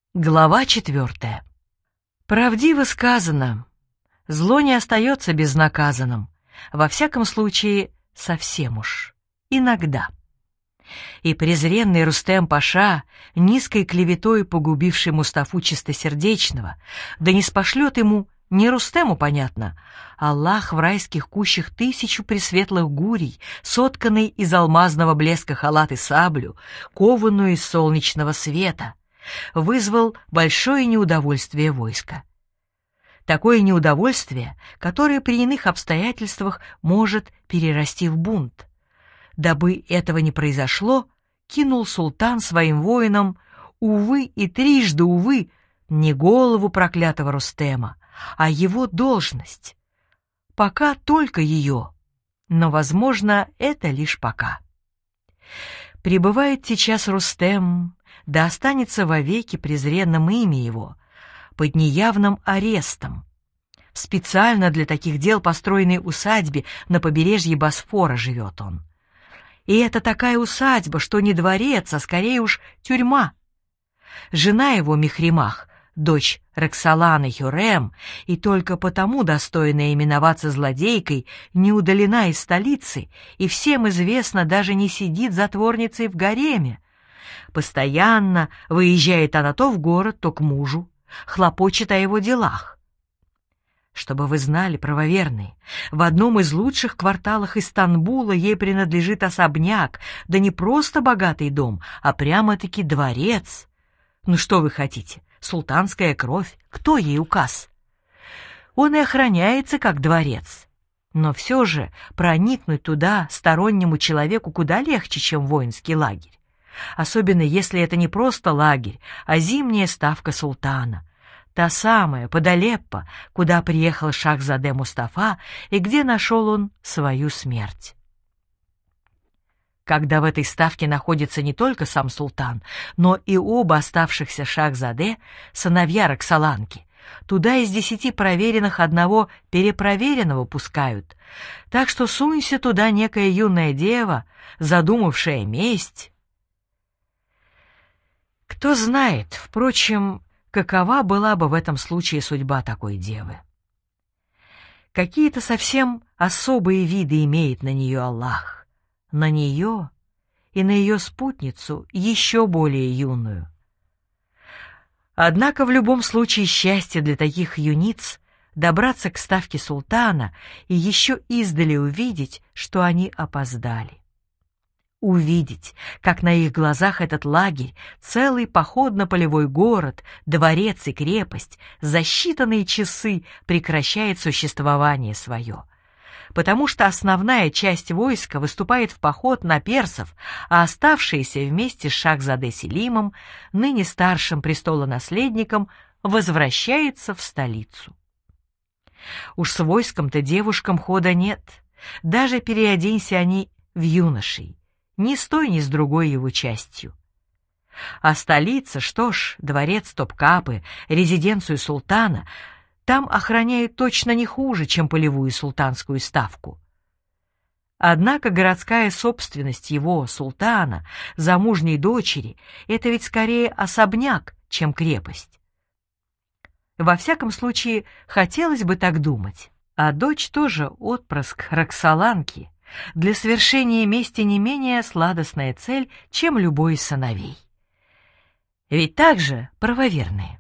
Глава 4. Правдиво сказано, зло не остается безнаказанным, во всяком случае, совсем уж, иногда. И презренный Рустем-паша, низкой клеветой погубивший Мустафу чистосердечного, да не спошлет ему, не Рустему, понятно, Аллах в райских кущах 1000 пресветлых гурий, сотканный из алмазного блеска халат и саблю, кованную из солнечного света, вызвал большое неудовольствие войска. Такое неудовольствие, которое при иных обстоятельствах может перерасти в бунт. Дабы этого не произошло, кинул султан своим воинам, увы и трижды увы, не голову проклятого Рустема, а его должность. Пока только ее, но, возможно, это лишь пока. Пребывает сейчас Рустем, да останется вовеки презренным имя его, под неявным арестом. В специально для таких дел построенной усадьбе на побережье Босфора живет он. И это такая усадьба, что не дворец, а скорее уж тюрьма. Жена его Михримах, дочь Роксоланы Хюррем, и только потому достойная именоваться злодейкой, не удалена из столицы, и всем известно, даже не сидит затворницей в гареме. Постоянно выезжает она то в город, то к мужу, хлопочет о его делах. Чтобы вы знали, правоверные, в одном из лучших кварталов Истанбула ей принадлежит особняк, да не просто богатый дом, а прямо-таки дворец. Ну что вы хотите, султанская кровь, кто ей указ? Он и охраняется как дворец. Но все же проникнуть туда стороннему человеку куда легче, чем воинский лагерь. Особенно если это не просто лагерь, а зимняя ставка султана. Та самая, под Алеппо, куда приехал Шахзаде Мустафа и где нашел он свою смерть. Когда в этой ставке находится не только сам султан, но и оба оставшихся Шахзаде, сыновья Роксоланки, туда из 10 проверенных одного перепроверенного пускают. Так что сунься туда некая юная дева, задумавшая месть. Кто знает, впрочем, какова была бы в этом случае судьба такой девы. Какие-то совсем особые виды имеет на нее Аллах, на нее и на ее спутницу, еще более юную. Однако в любом случае счастье для таких юниц добраться к ставке султана и еще издали увидеть, что они опоздали. Увидеть, как на их глазах этот лагерь, целый походно-полевой город, дворец и крепость за считанные часы прекращает существование свое. Потому что основная часть войска выступает в поход на персов, а оставшиеся вместе с Шахзаде Селимом, ныне старшим престолонаследником, возвращается в столицу. Уж с войском-то девушкам хода нет, даже переоденься они в юношей, ни с той, ни с другой его частью. А столица, что ж, дворец Топкапы, резиденцию султана, там охраняют точно не хуже, чем полевую султанскую ставку. Однако городская собственность его, султана, замужней дочери, это ведь скорее особняк, чем крепость. Во всяком случае, хотелось бы так думать. А дочь тоже отпрыск Роксоланки, для свершения мести не менее сладостная цель, чем любой из сыновей. Ведь так же, правоверные.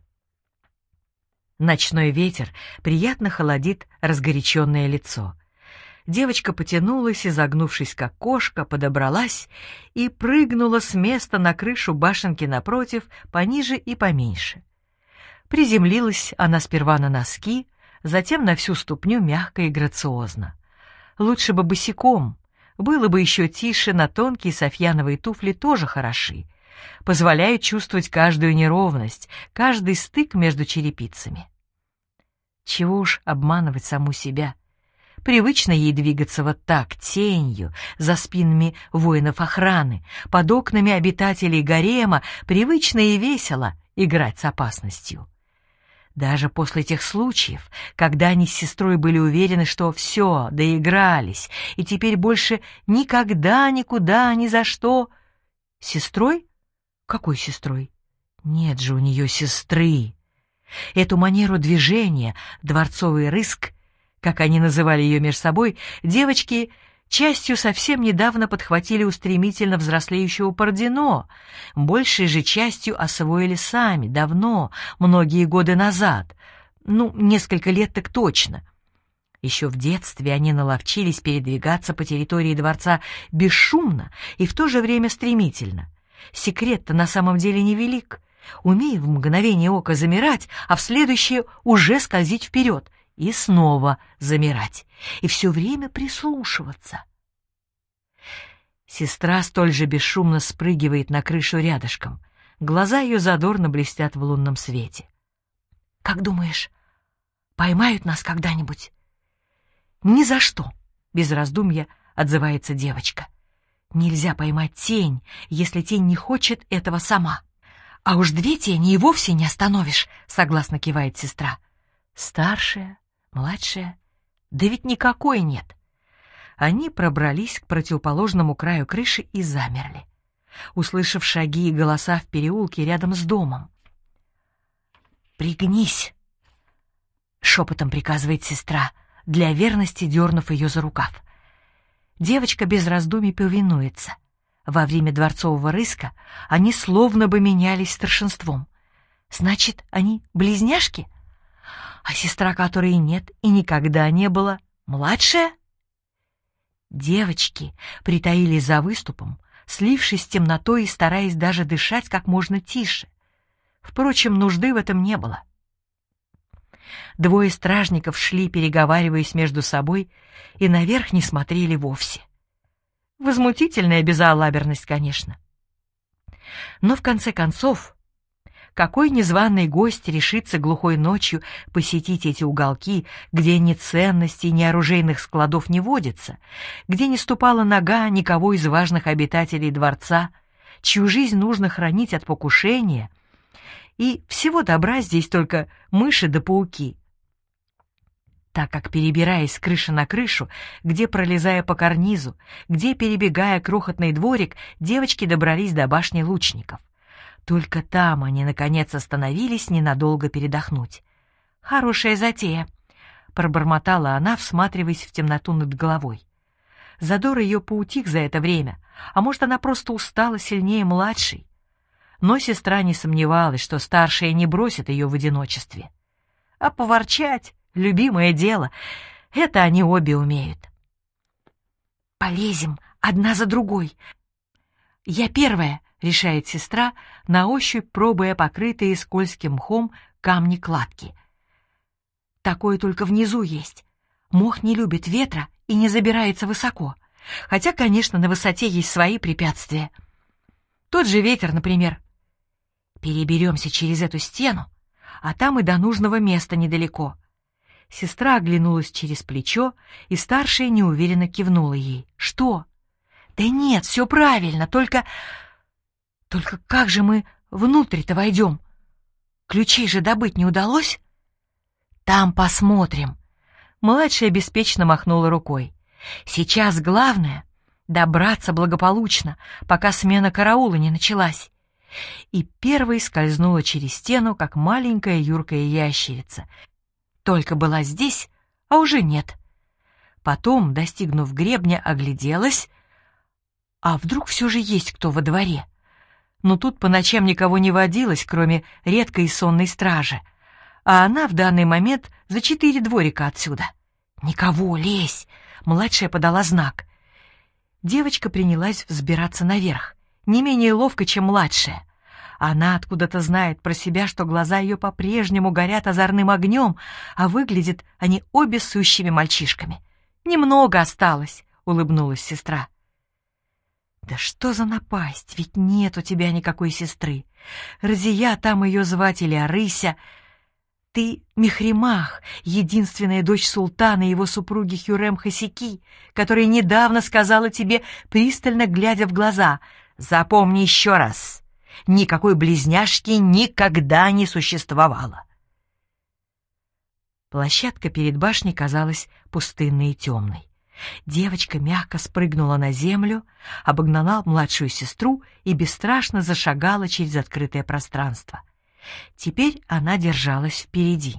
Ночной ветер приятно холодит разгоряченное лицо. Девочка потянулась, изогнувшись как кошка, подобралась и прыгнула с места на крышу башенки напротив, пониже и поменьше. Приземлилась она сперва на носки, затем на всю ступню мягко и грациозно. Лучше бы босиком, было бы еще тише, на тонкие софьяновые туфли тоже хороши, позволяют чувствовать каждую неровность, каждый стык между черепицами. Чего уж обманывать саму себя. Привычно ей двигаться вот так, тенью, за спинами воинов охраны, под окнами обитателей гарема, привычно и весело играть с опасностью. Даже после тех случаев, когда они с сестрой были уверены, что все, доигрались, и теперь больше никогда, никуда, ни за что. Сестрой? Какой сестрой? Нет же у нее сестры. Эту манеру движения, дворцовый рыск, как они называли ее между собой, девочки частью совсем недавно подхватили у стремительно взрослеющего Бородино, большей же частью освоили сами, давно, многие годы назад, несколько лет так точно. Еще в детстве они наловчились передвигаться по территории дворца бесшумно и в то же время стремительно. Секрет-то на самом деле невелик. Умей в мгновение ока замирать, а в следующее уже скользить вперед и снова замирать, и все время прислушиваться. Сестра столь же бесшумно спрыгивает на крышу рядышком. Глаза ее задорно блестят в лунном свете. «Как думаешь, поймают нас когда-нибудь?» «Ни за что!» — без раздумья отзывается девочка. «Нельзя поймать тень, если тень не хочет этого сама. А уж две тени и вовсе не остановишь», — согласно кивает сестра. «Старшая, младшая? Да ведь никакой нет». Они пробрались к противоположному краю крыши и замерли, услышав шаги и голоса в переулке рядом с домом. «Пригнись!» — шепотом приказывает сестра, для верности дернув ее за рукав. Девочка без раздумий повинуется. Во время дворцового рыска они словно бы менялись старшинством. Значит, они близняшки? А сестра, которой нет и никогда не было, младшая? Девочки притаились за выступом, слившись с темнотой и стараясь даже дышать как можно тише. Впрочем, нужды в этом не было. Двое стражников шли, переговариваясь между собой, и наверх не смотрели вовсе. Возмутительная безалаберность, конечно. Но в конце концов, какой незваный гость решится глухой ночью посетить эти уголки, где ни ценностей, ни оружейных складов не водится, где не ступала нога никого из важных обитателей дворца, чью жизнь нужно хранить от покушения, и всего добра здесь только мыши да пауки. Так как, перебираясь с крыши на крышу, где пролезая по карнизу, где перебегая крохотный дворик, девочки добрались до башни лучников. Только там они, наконец, остановились ненадолго передохнуть. «Хорошая затея», — пробормотала она, всматриваясь в темноту над головой. Задор ее поутих за это время, а может, она просто устала сильнее младшей. Но сестра не сомневалась, что старшая не бросит ее в одиночестве. А поворчать — любимое дело, это они обе умеют. «Полезем одна за другой. Я первая», — решает сестра, на ощупь пробуя покрытые скользким мхом камни-кладки. «Такое только внизу есть. Мох не любит ветра и не забирается высоко. Хотя, конечно, на высоте есть свои препятствия. Тот же ветер, например. Переберемся через эту стену, а там и до нужного места недалеко». Сестра оглянулась через плечо, и старшая неуверенно кивнула ей. «Что?» «Да нет, все правильно, только как же мы внутрь-то войдем? Ключей же добыть не удалось?» «Там посмотрим». Младшая беспечно махнула рукой. «Сейчас главное — добраться благополучно, пока смена караула не началась». И первой скользнула через стену, как маленькая юркая ящерица. Только была здесь, а уже нет. Потом, достигнув гребня, огляделась. А вдруг все же есть кто во дворе? Но тут по ночам никого не водилось, кроме редкой сонной стражи. А она в данный момент за 4 дворика отсюда. «Никого, лезь!» — младшая подала знак. Девочка принялась взбираться наверх, не менее ловко, чем младшая. Она откуда-то знает про себя, что глаза ее по-прежнему горят озорным огнем, а выглядят они обе сущими мальчишками. «Немного осталось», — улыбнулась сестра. «Да что за напасть, ведь нет у тебя никакой сестры. Разия там ее звать или Арыся. Ты Мехримах, единственная дочь султана и его супруги Хюррем Хасики, которая недавно сказала тебе, пристально глядя в глаза: «Запомни еще раз, никакой близняшки никогда не существовало». Площадка перед башней казалась пустынной и темной. Девочка мягко спрыгнула на землю, обогнала младшую сестру и бесстрашно зашагала через открытое пространство. Теперь она держалась впереди.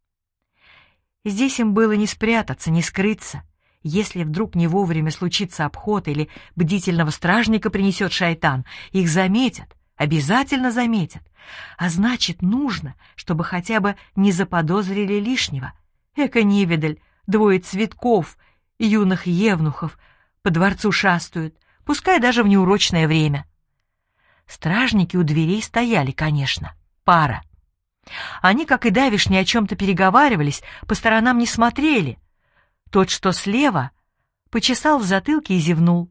Здесь им было не спрятаться, не скрыться. Если вдруг не вовремя случится обход или бдительного стражника принесет шайтан, их заметят, обязательно заметят. А значит, нужно, чтобы хотя бы не заподозрили лишнего. Эко-невидаль, двое цветков, юных евнухов по дворцу шастают, пускай даже в неурочное время. Стражники у дверей стояли, конечно, пара. Они, как и давешние, о чем-то переговаривались, по сторонам не смотрели. Тот, что слева, почесал в затылке и зевнул.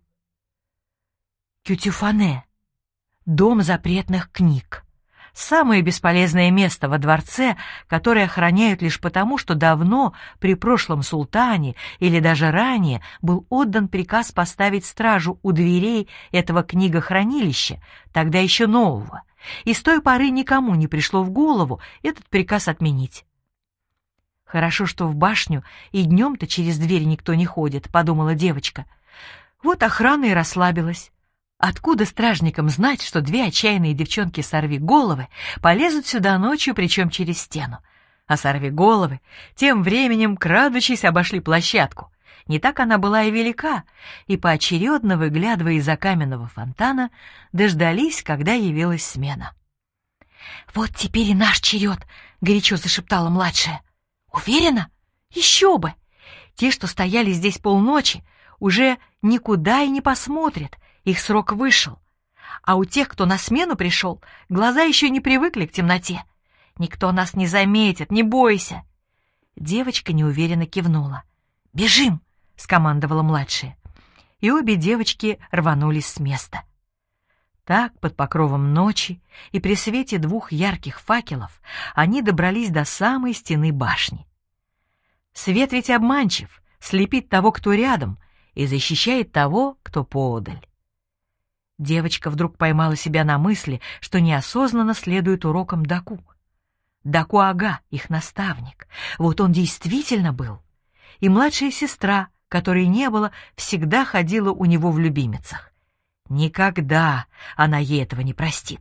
Кютюфане. Дом запретных книг. Самое бесполезное место во дворце, которое охраняют лишь потому, что давно, при прошлом султане или даже ранее, был отдан приказ поставить стражу у дверей этого книгохранилища, тогда еще нового, и с той поры никому не пришло в голову этот приказ отменить. «Хорошо, что в башню и днем-то через дверь никто не ходит», — подумала девочка. Вот охрана и расслабилась. Откуда стражникам знать, что две отчаянные девчонки сорвиголовы полезут сюда ночью, причем через стену? А сорвиголовы тем временем, крадучись, обошли площадку. Не так она была и велика, и поочередно, выглядывая из-за каменного фонтана, дождались, когда явилась смена. «Вот теперь и наш черед!» — горячо зашептала младшая. «Уверена? Еще бы! Те, что стояли здесь полночи, уже никуда и не посмотрят, их срок вышел. А у тех, кто на смену пришел, глаза еще не привыкли к темноте. Никто нас не заметит, не бойся!» Девочка неуверенно кивнула. «Бежим!» — скомандовала младшая. И обе девочки рванулись с места. Так, под покровом ночи и при свете двух ярких факелов, они добрались до самой стены башни. Свет ведь обманчив, слепит того, кто рядом, и защищает того, кто поодаль. Девочка вдруг поймала себя на мысли, что неосознанно следует урокам Даку. Даку-ага, их наставник. Вот он действительно был. И младшая сестра, которой не было, всегда ходила у него в любимицах. Никогда она ей этого не простит.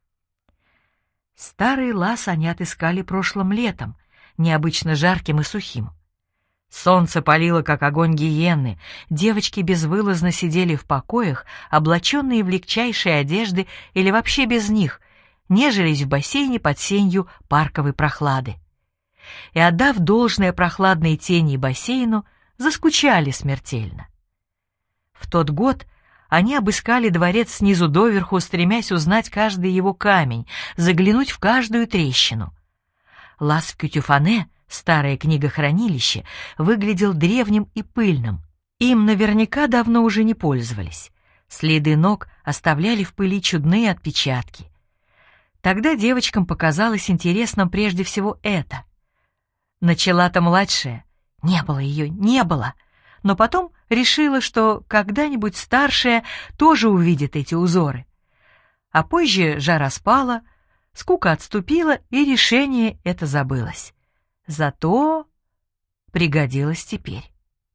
Старый лаз они отыскали прошлым летом, необычно жарким и сухим. Солнце палило, как огонь гиенны, девочки безвылазно сидели в покоях, облаченные в легчайшие одежды или вообще без них, нежились в бассейне под сенью парковой прохлады. И, отдав должное прохладной тени бассейну, заскучали смертельно. В тот год они обыскали дворец снизу доверху, стремясь узнать каждый его камень, заглянуть в каждую трещину. Лаз в Кютюфане, старое книгохранилище, выглядел древним и пыльным. Им наверняка давно уже не пользовались. Следы ног оставляли в пыли чудные отпечатки. Тогда девочкам показалось интересным прежде всего это. Начала-то младшая. Не было ее, не было. Но потом решила, что когда-нибудь старшая тоже увидит эти узоры. А позже жара спала, скука отступила, и решение это забылось. Зато пригодилось теперь.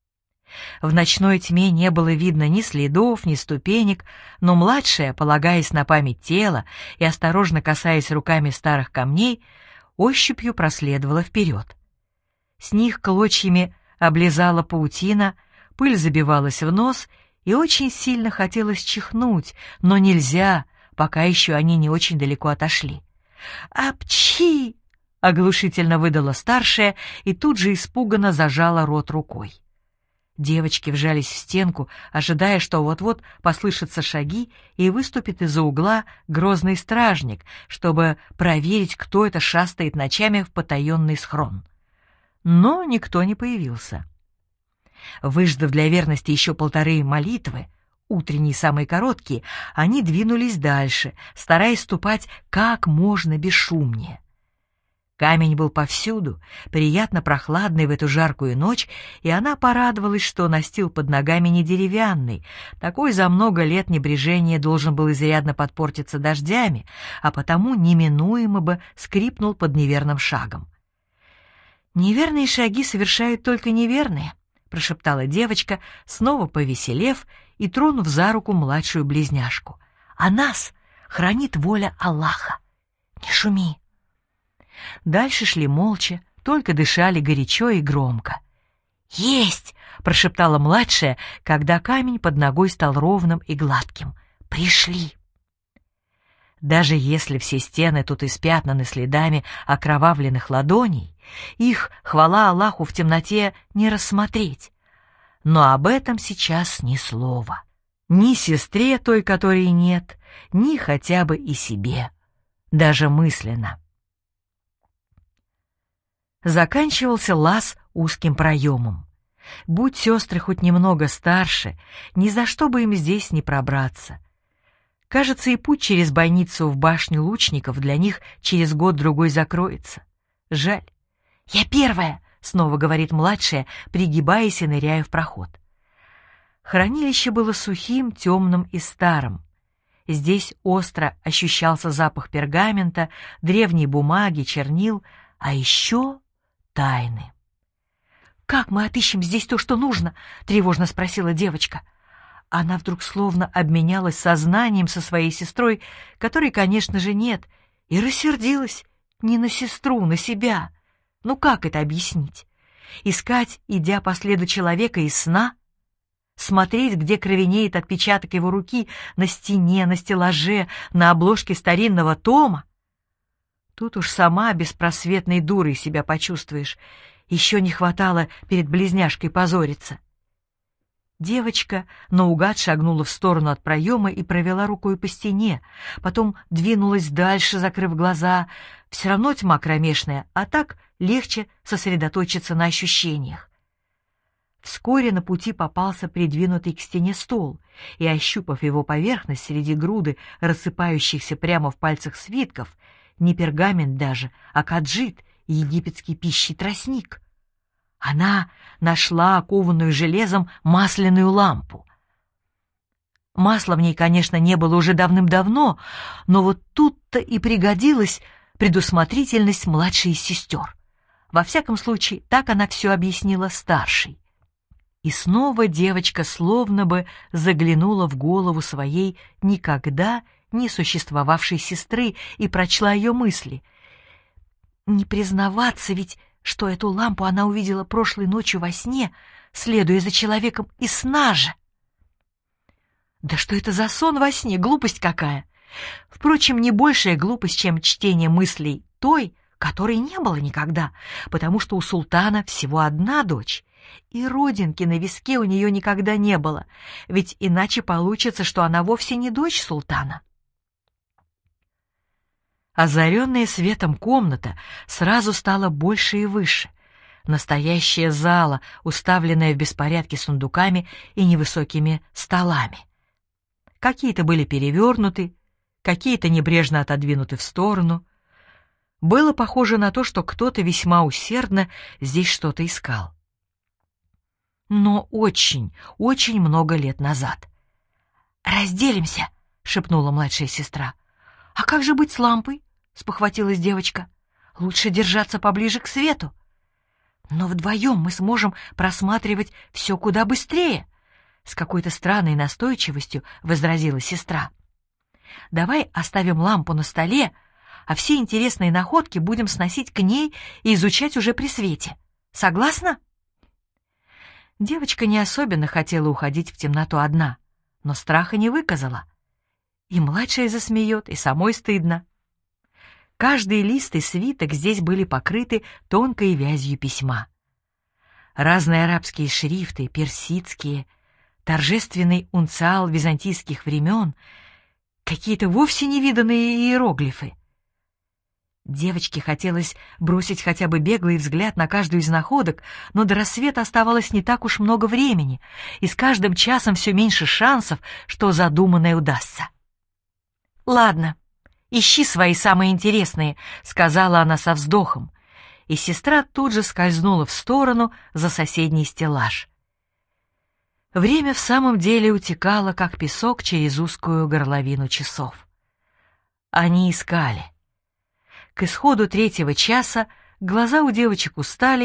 В ночной тьме не было видно ни следов, ни ступенек, но младшая, полагаясь на память тела и осторожно касаясь руками старых камней, ощупью проследовала вперед. С них клочьями облизала паутина, пыль забивалась в нос, и очень сильно хотелось чихнуть, но нельзя, пока еще они не очень далеко отошли. «Апчхи!» — оглушительно выдала старшая и тут же испуганно зажала рот рукой. Девочки вжались в стенку, ожидая, что вот-вот послышатся шаги и выступит из-за угла грозный стражник, чтобы проверить, кто это шастает ночами в потаенный схрон. Но никто не появился. Выждав для верности еще 1,5 молитвы, утренние самые короткие, они двинулись дальше, стараясь ступать как можно бесшумнее. Камень был повсюду, приятно прохладный в эту жаркую ночь, и она порадовалась, что настил под ногами не деревянный. Такой за много лет небрежения должен был изрядно подпортиться дождями, а потому неминуемо бы скрипнул под неверным шагом. «Неверные шаги совершают только неверные», — прошептала девочка, снова повеселев и тронув за руку младшую близняшку. «А нас хранит воля Аллаха. Не шуми». Дальше шли молча, только дышали горячо и громко. «Есть!» — прошептала младшая, когда камень под ногой стал ровным и гладким. «Пришли!» Даже если все стены тут испятнаны следами окровавленных ладоней, их, хвала Аллаху, в темноте не рассмотреть. Но об этом сейчас ни слова. Ни сестре той, которой нет, ни хотя бы и себе. Даже мысленно. Заканчивался лаз узким проемом. Будь сестры хоть немного старше, ни за что бы им здесь не пробраться. Кажется, и путь через бойницу в башню лучников для них через год-другой закроется. Жаль. «Я первая!» — снова говорит младшая, пригибаясь и ныряя в проход. Хранилище было сухим, темным и старым. Здесь остро ощущался запах пергамента, древней бумаги, чернил, а еще тайны. «Как мы отыщем здесь то, что нужно?» — тревожно спросила девочка. Она вдруг словно обменялась сознанием со своей сестрой, которой, конечно же, нет, и рассердилась не на сестру, на себя. Ну как это объяснить? Искать, идя по следу человека из сна? Смотреть, где кровенеет отпечаток его руки на стене, на стеллаже, на обложке старинного тома? Тут уж сама беспросветной дурой себя почувствуешь. Еще не хватало перед близняшкой позориться. Девочка наугад шагнула в сторону от проема и провела рукой по стене, потом двинулась дальше, закрыв глаза. Все равно тьма кромешная, а так легче сосредоточиться на ощущениях. Вскоре на пути попался придвинутый к стене стол, и, ощупав его поверхность среди груды рассыпающихся прямо в пальцах свитков, не пергамент даже, а каджит, египетский пищий тростник. Она нашла окованную железом масляную лампу. Масла в ней, конечно, не было уже давным-давно, но вот тут-то и пригодилась предусмотрительность младшей из сестер. Во всяком случае, так она все объяснила старшей. И снова девочка словно бы заглянула в голову своей никогда не существовавшей сестры и прочла ее мысли. Не признаваться ведь, что эту лампу она увидела прошлой ночью во сне, следуя за человеком из сна же. Да что это за сон во сне, глупость какая! Впрочем, не большая глупость, чем чтение мыслей той, которой не было никогда, потому что у султана всего одна дочь, и родинки на виске у нее никогда не было, ведь иначе получится, что она вовсе не дочь султана. Озаренная светом комната сразу стала больше и выше. Настоящая зала, уставленная в беспорядке сундуками и невысокими столами. Какие-то были перевернуты, какие-то небрежно отодвинуты в сторону. Было похоже на то, что кто-то весьма усердно здесь что-то искал. Но очень, очень много лет назад. «Разделимся», — шепнула младшая сестра. «А как же быть с лампой?» — спохватилась девочка. «Лучше держаться поближе к свету. Но вдвоем мы сможем просматривать все куда быстрее», — с какой-то странной настойчивостью возразила сестра. «Давай оставим лампу на столе, а все интересные находки будем сносить к ней и изучать уже при свете. Согласна?» Девочка не особенно хотела уходить в темноту одна, но страха не выказала. И младшая засмеет, и самой стыдно. Каждый лист и свиток здесь были покрыты тонкой вязью письма. Разные арабские шрифты, персидские, торжественный унциал византийских времен, какие-то вовсе невиданные иероглифы. Девочке хотелось бросить хотя бы беглый взгляд на каждую из находок, но до рассвета оставалось не так уж много времени, и с каждым часом все меньше шансов, что задуманное удастся. «Ладно, ищи свои самые интересные», — сказала она со вздохом, и сестра тут же скользнула в сторону за соседний стеллаж. Время в самом деле утекало, как песок через узкую горловину часов. Они искали. К исходу 3-го часа глаза у девочек устали,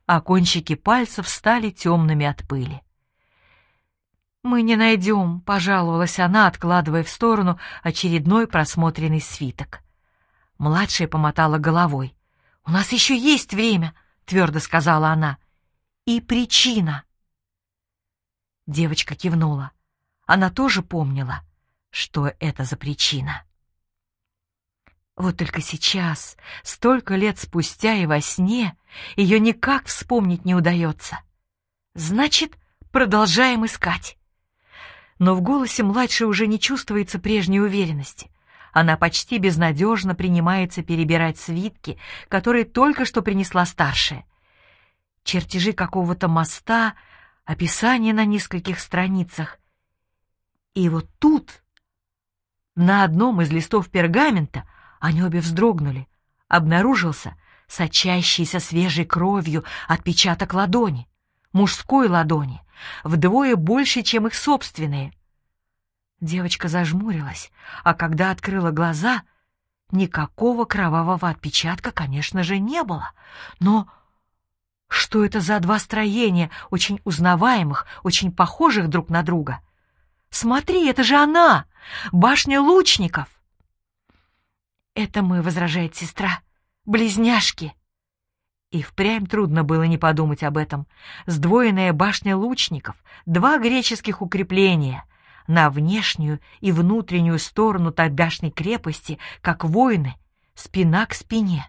а кончики пальцев стали темными от пыли. «Мы не найдем», — пожаловалась она, откладывая в сторону очередной просмотренный свиток. Младшая помотала головой. «У нас еще есть время», — твердо сказала она. «И причина». Девочка кивнула. Она тоже помнила, что это за причина. Вот только сейчас, столько лет спустя и во сне, ее никак вспомнить не удается. Значит, продолжаем искать. Но в голосе младшей уже не чувствуется прежней уверенности. Она почти безнадежно принимается перебирать свитки, которые только что принесла старшая. Чертежи какого-то моста, описание на нескольких страницах. И вот тут, на одном из листов пергамента, они обе вздрогнули. Обнаружился сочащийся свежей кровью отпечаток ладони, мужской ладони, вдвое больше, чем их собственные. Девочка зажмурилась, а когда открыла глаза, никакого кровавого отпечатка, конечно же, не было. Но что это за два строения, очень узнаваемых, очень похожих друг на друга? «Смотри, это же она! Башня лучников!» «Это мы», — возражает сестра, — «близняшки». И впрямь трудно было не подумать об этом. Сдвоенная башня лучников, два греческих укрепления — на внешнюю и внутреннюю сторону тогдашней крепости, как воины, спина к спине.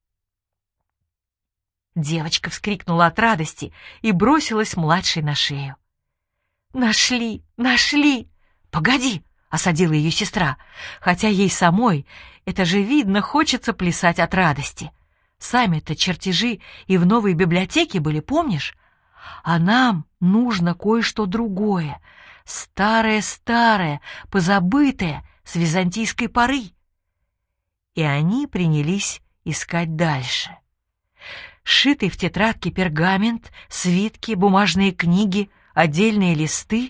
Девочка вскрикнула от радости и бросилась младшей на шею. «Нашли! Нашли!» «Погоди!» — осадила ее сестра, хотя ей самой, это же видно, хочется плясать от радости. Сами-то чертежи и в новой библиотеке были, помнишь? А нам нужно кое-что другое, старое-старое, позабытое, с византийской поры. И они принялись искать дальше. Сшитый в тетрадке пергамент, свитки, бумажные книги, отдельные листы.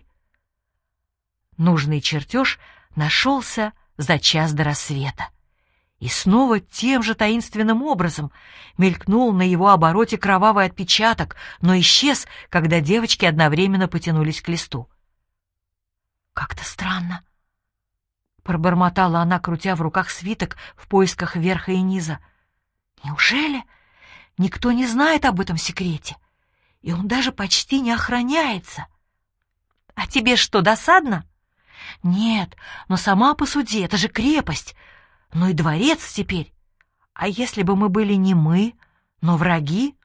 Нужный чертеж нашелся за час до рассвета. И снова тем же таинственным образом мелькнул на его обороте кровавый отпечаток, но исчез, когда девочки одновременно потянулись к листу. «Как-то странно», — пробормотала она, крутя в руках свиток в поисках верха и низа. «Неужели никто не знает об этом секрете? И он даже почти не охраняется. А тебе что, досадно?» «Нет, но сама посуди, это же крепость. Ну и дворец теперь. А если бы мы были не мы, но враги?»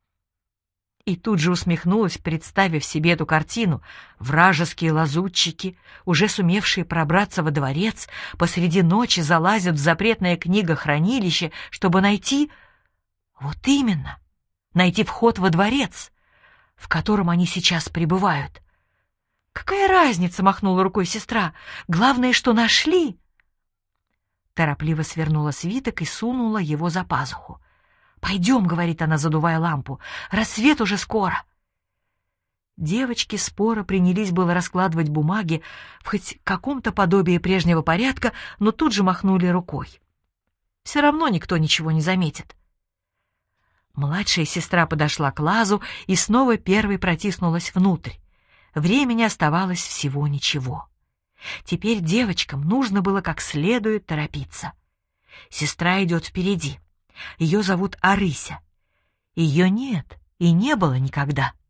И тут же усмехнулась, представив себе эту картину. Вражеские лазутчики, уже сумевшие пробраться во дворец, посреди ночи залазят в запретное книгохранилище, чтобы найти... Вот именно, найти вход во дворец, в котором они сейчас пребывают. «Какая разница?» — махнула рукой сестра. «Главное, что нашли!» Торопливо свернула свиток и сунула его за пазуху. «Пойдем», — говорит она, задувая лампу, — «рассвет уже скоро». Девочки споро принялись было раскладывать бумаги в хоть каком-то подобии прежнего порядка, но тут же махнули рукой. Все равно никто ничего не заметит. Младшая сестра подошла к лазу и снова первой протиснулась внутрь. Времени оставалось всего ничего. Теперь девочкам нужно было как следует торопиться. Сестра идет впереди. Ее зовут Арыся. Ее нет и не было никогда.